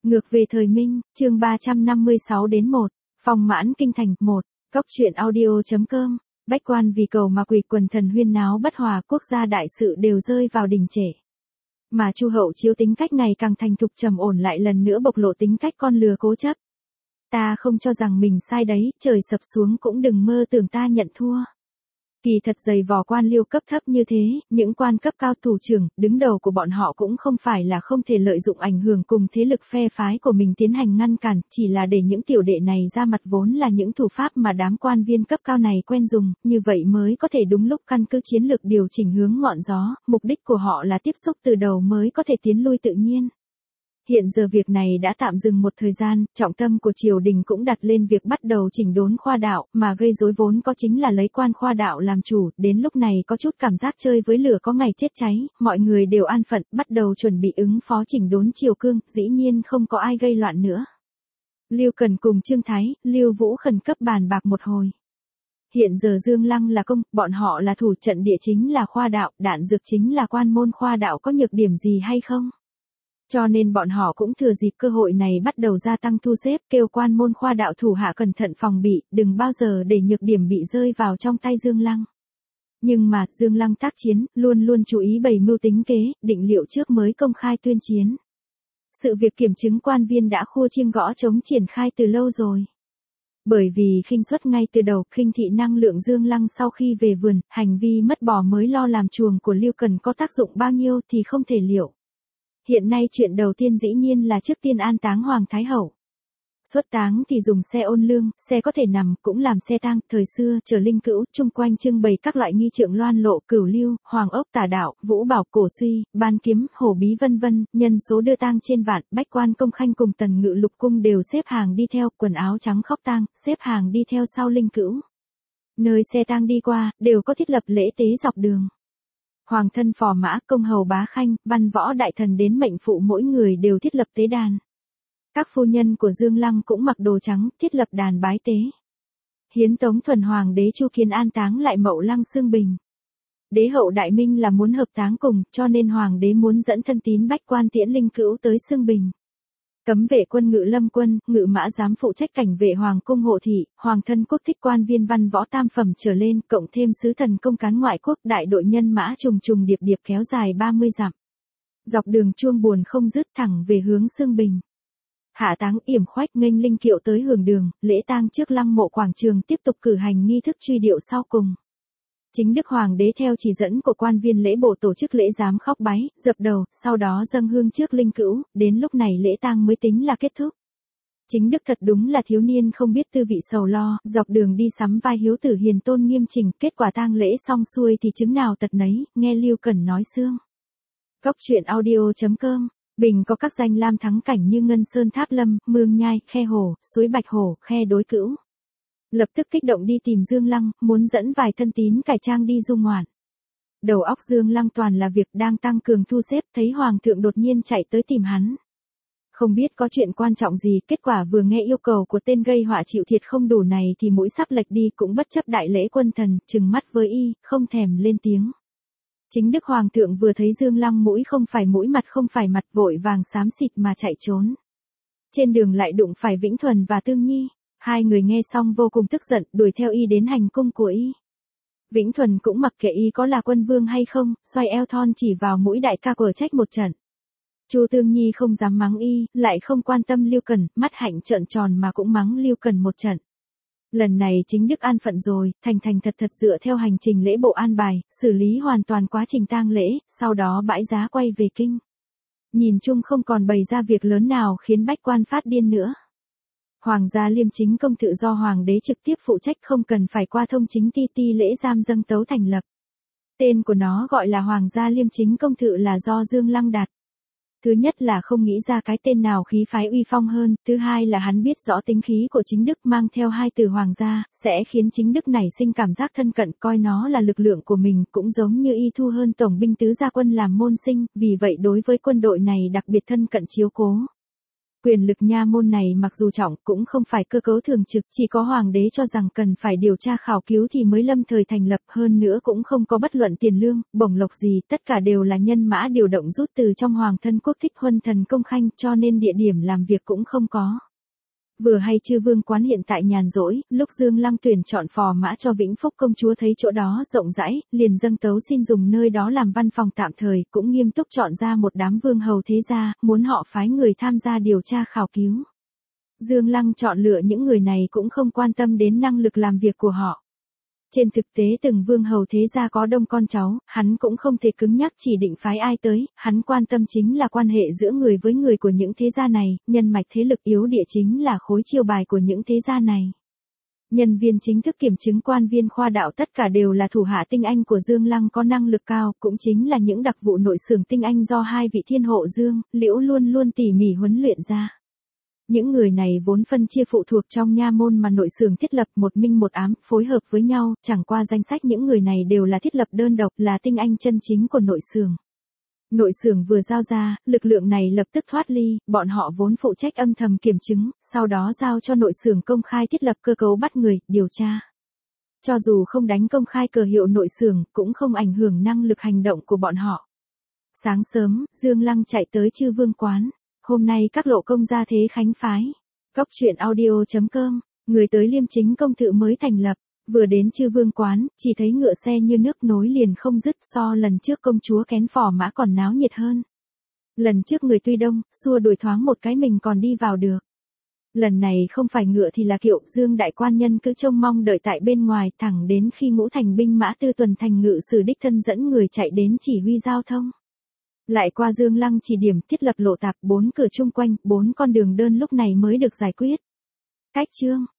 Ngược về thời Minh, chương 356 đến 1, Phong mãn kinh thành, 1, Cóc truyện audio.com, bách quan vì cầu mà quỳ, quần thần huyên náo bất hòa, quốc gia đại sự đều rơi vào đình trệ. Mà Chu Hậu Chiếu tính cách ngày càng thành thục trầm ổn lại lần nữa bộc lộ tính cách con lừa cố chấp. Ta không cho rằng mình sai đấy, trời sập xuống cũng đừng mơ tưởng ta nhận thua. Kỳ thật dày vò quan liêu cấp thấp như thế, những quan cấp cao thủ trưởng, đứng đầu của bọn họ cũng không phải là không thể lợi dụng ảnh hưởng cùng thế lực phe phái của mình tiến hành ngăn cản, chỉ là để những tiểu đệ này ra mặt vốn là những thủ pháp mà đám quan viên cấp cao này quen dùng, như vậy mới có thể đúng lúc căn cứ chiến lược điều chỉnh hướng ngọn gió, mục đích của họ là tiếp xúc từ đầu mới có thể tiến lui tự nhiên. Hiện giờ việc này đã tạm dừng một thời gian, trọng tâm của triều đình cũng đặt lên việc bắt đầu chỉnh đốn khoa đạo, mà gây rối vốn có chính là lấy quan khoa đạo làm chủ, đến lúc này có chút cảm giác chơi với lửa có ngày chết cháy, mọi người đều an phận, bắt đầu chuẩn bị ứng phó chỉnh đốn triều cương, dĩ nhiên không có ai gây loạn nữa. Lưu Cần cùng Trương Thái, Lưu Vũ khẩn cấp bàn bạc một hồi. Hiện giờ Dương Lăng là công, bọn họ là thủ, trận địa chính là khoa đạo, đạn dược chính là quan môn khoa đạo, có nhược điểm gì hay không? Cho nên bọn họ cũng thừa dịp cơ hội này bắt đầu gia tăng thu xếp, kêu quan môn khoa đạo thủ hạ cẩn thận phòng bị, đừng bao giờ để nhược điểm bị rơi vào trong tay Dương Lăng. Nhưng mà, Dương Lăng tác chiến, luôn luôn chú ý bày mưu tính kế, định liệu trước mới công khai tuyên chiến. Sự việc kiểm chứng quan viên đã khua chiêng gõ trống triển khai từ lâu rồi. Bởi vì khinh suất ngay từ đầu, khinh thị năng lượng Dương Lăng sau khi về vườn, hành vi mất bò mới lo làm chuồng của Lưu Cần có tác dụng bao nhiêu thì không thể liệu. Hiện nay chuyện đầu tiên dĩ nhiên là trước tiên an táng Hoàng Thái Hậu. Xuất táng thì dùng xe ôn lương, xe có thể nằm, cũng làm xe tang, thời xưa, chở linh cữu, chung quanh trưng bày các loại nghi trượng loan lộ, cửu lưu, hoàng ốc tả đạo, vũ bảo, cổ suy, ban kiếm, hổ bí vân vân, nhân số đưa tang trên vạn, bách quan công khanh cùng tần ngự lục cung đều xếp hàng đi theo, quần áo trắng khóc tang, xếp hàng đi theo sau linh cữu. Nơi xe tang đi qua, đều có thiết lập lễ tế dọc đường. Hoàng thân phò mã, công hầu bá khanh, văn võ đại thần đến mệnh phụ mỗi người đều thiết lập tế đàn. Các phu nhân của Dương Lăng cũng mặc đồ trắng, thiết lập đàn bái tế. Hiến tống thuần hoàng đế Chu Kiến an táng lại Mậu Lăng Xương Bình. Đế hậu Đại Minh là muốn hợp táng cùng, cho nên hoàng đế muốn dẫn thân tín bách quan tiễn linh cữu tới Xương Bình. Cấm vệ quân Ngự Lâm quân, Ngự Mã giám phụ trách cảnh vệ hoàng cung hộ thị, hoàng thân quốc thích quan viên văn võ tam phẩm trở lên, cộng thêm sứ thần công cán ngoại quốc, đại đội nhân mã trùng trùng điệp điệp kéo dài 30 dặm. Dọc đường chuông buồn không dứt thẳng về hướng Xương Bình. Hạ táng yểm khoách nghênh linh kiệu tới hưởng đường, lễ tang trước lăng mộ quảng trường tiếp tục cử hành nghi thức truy điệu sau cùng. Chính Đức Hoàng đế theo chỉ dẫn của quan viên lễ bộ tổ chức lễ giám khóc bái, dập đầu, sau đó dâng hương trước linh cữu, đến lúc này lễ tang mới tính là kết thúc. Chính Đức thật đúng là thiếu niên không biết tư vị sầu lo, dọc đường đi sắm vai hiếu tử hiền tôn nghiêm chỉnh, kết quả tang lễ xong xuôi thì chứng nào tật nấy, nghe Lưu Cần nói xương. Cóc truyện audio.com, Bình có các danh lam thắng cảnh như Ngân Sơn Tháp Lâm, Mương Nhai, Khe Hồ, Suối Bạch Hổ, Khe Đối Cữu. Lập tức kích động đi tìm Dương Lăng, muốn dẫn vài thân tín cải trang đi du ngoạn. Đầu óc Dương Lăng toàn là việc đang tăng cường thu xếp, thấy Hoàng thượng đột nhiên chạy tới tìm hắn. Không biết có chuyện quan trọng gì, kết quả vừa nghe yêu cầu của tên gây họa chịu thiệt không đủ này thì mũi sắp lệch đi cũng bất chấp đại lễ quân thần, trừng mắt với y, không thèm lên tiếng. Chính Đức Hoàng thượng vừa thấy Dương Lăng mũi không phải mũi mặt không phải mặt vội vàng xám xịt mà chạy trốn. Trên đường lại đụng phải Vĩnh Thuần và Tương Nhi. Hai người nghe xong vô cùng tức giận, đuổi theo y đến hành cung của y. Vĩnh Thuần cũng mặc kệ y có là quân vương hay không, xoay eo thon chỉ vào mũi đại ca quở trách một trận. Chu Tương Nhi không dám mắng y, lại không quan tâm Lưu Cần, mắt hạnh trợn tròn mà cũng mắng Lưu Cần một trận. Lần này chính Đức an phận rồi, thành thật dựa theo hành trình lễ bộ an bài, xử lý hoàn toàn quá trình tang lễ, sau đó bãi giá quay về kinh. Nhìn chung không còn bày ra việc lớn nào khiến bách quan phát điên nữa. Hoàng gia Liêm Chính công tự do hoàng đế trực tiếp phụ trách, không cần phải qua thông chính ti lễ giam dâng tấu thành lập. Tên của nó gọi là Hoàng gia Liêm Chính công tự là do Dương Lăng đặt. Thứ nhất là không nghĩ ra cái tên nào khí phái uy phong hơn, thứ hai là hắn biết rõ tính khí của chính Đức mang theo hai từ hoàng gia, sẽ khiến chính Đức nảy sinh cảm giác thân cận, coi nó là lực lượng của mình, cũng giống như y thu hơn tổng binh tứ gia quân làm môn sinh, vì vậy đối với quân đội này đặc biệt thân cận chiếu cố. Quyền lực nha môn này mặc dù trọng cũng không phải cơ cấu thường trực, chỉ có hoàng đế cho rằng cần phải điều tra khảo cứu thì mới lâm thời thành lập, hơn nữa cũng không có bất luận tiền lương, bổng lộc gì, tất cả đều là nhân mã điều động rút từ trong hoàng thân quốc thích huân thần công khanh, cho nên địa điểm làm việc cũng không có. Vừa hay Chư Vương Quán hiện tại nhàn rỗi, lúc Dương Lăng tuyển chọn phò mã cho Vĩnh Phúc công chúa thấy chỗ đó rộng rãi, liền dâng tấu xin dùng nơi đó làm văn phòng tạm thời, cũng nghiêm túc chọn ra một đám vương hầu thế gia, muốn họ phái người tham gia điều tra khảo cứu. Dương Lăng chọn lựa những người này cũng không quan tâm đến năng lực làm việc của họ. Trên thực tế từng vương hầu thế gia có đông con cháu, hắn cũng không thể cứng nhắc chỉ định phái ai tới, hắn quan tâm chính là quan hệ giữa người với người của những thế gia này, nhân mạch thế lực yếu địa chính là khối chiêu bài của những thế gia này. Nhân viên chính thức kiểm chứng quan viên khoa đạo tất cả đều là thủ hạ tinh anh của Dương Lăng có năng lực cao, cũng chính là những đặc vụ nội xưởng tinh anh do hai vị thiên hộ Dương, Liễu luôn luôn tỉ mỉ huấn luyện ra. Những người này vốn phân chia phụ thuộc trong nha môn mà nội xưởng thiết lập một minh một ám, phối hợp với nhau, chẳng qua danh sách những người này đều là thiết lập đơn độc, là tinh anh chân chính của nội xưởng. Nội xưởng vừa giao ra, lực lượng này lập tức thoát ly, bọn họ vốn phụ trách âm thầm kiểm chứng, sau đó giao cho nội xưởng công khai thiết lập cơ cấu bắt người, điều tra. Cho dù không đánh công khai cờ hiệu nội xưởng, cũng không ảnh hưởng năng lực hành động của bọn họ. Sáng sớm, Dương Lăng chạy tới Chư Vương Quán. Hôm nay các lộ công gia thế khánh phái. Cóc truyện audio.com, người tới Liêm Chính công tự mới thành lập, vừa đến Chư Vương Quán, chỉ thấy ngựa xe như nước nối liền không dứt, so lần trước công chúa kén phò mã còn náo nhiệt hơn. Lần trước người tuy đông, xua đuổi thoáng một cái mình còn đi vào được. Lần này không phải ngựa thì là kiệu, Dương đại quan nhân cứ trông mong đợi tại bên ngoài, thẳng đến khi ngũ thành binh mã Tư Tuần thành ngự sử đích thân dẫn người chạy đến chỉ huy giao thông. Lại qua Dương Lăng chỉ điểm thiết lập lộ tạp 4 cửa chung quanh, 4 con đường đơn lúc này mới được giải quyết. Cách chương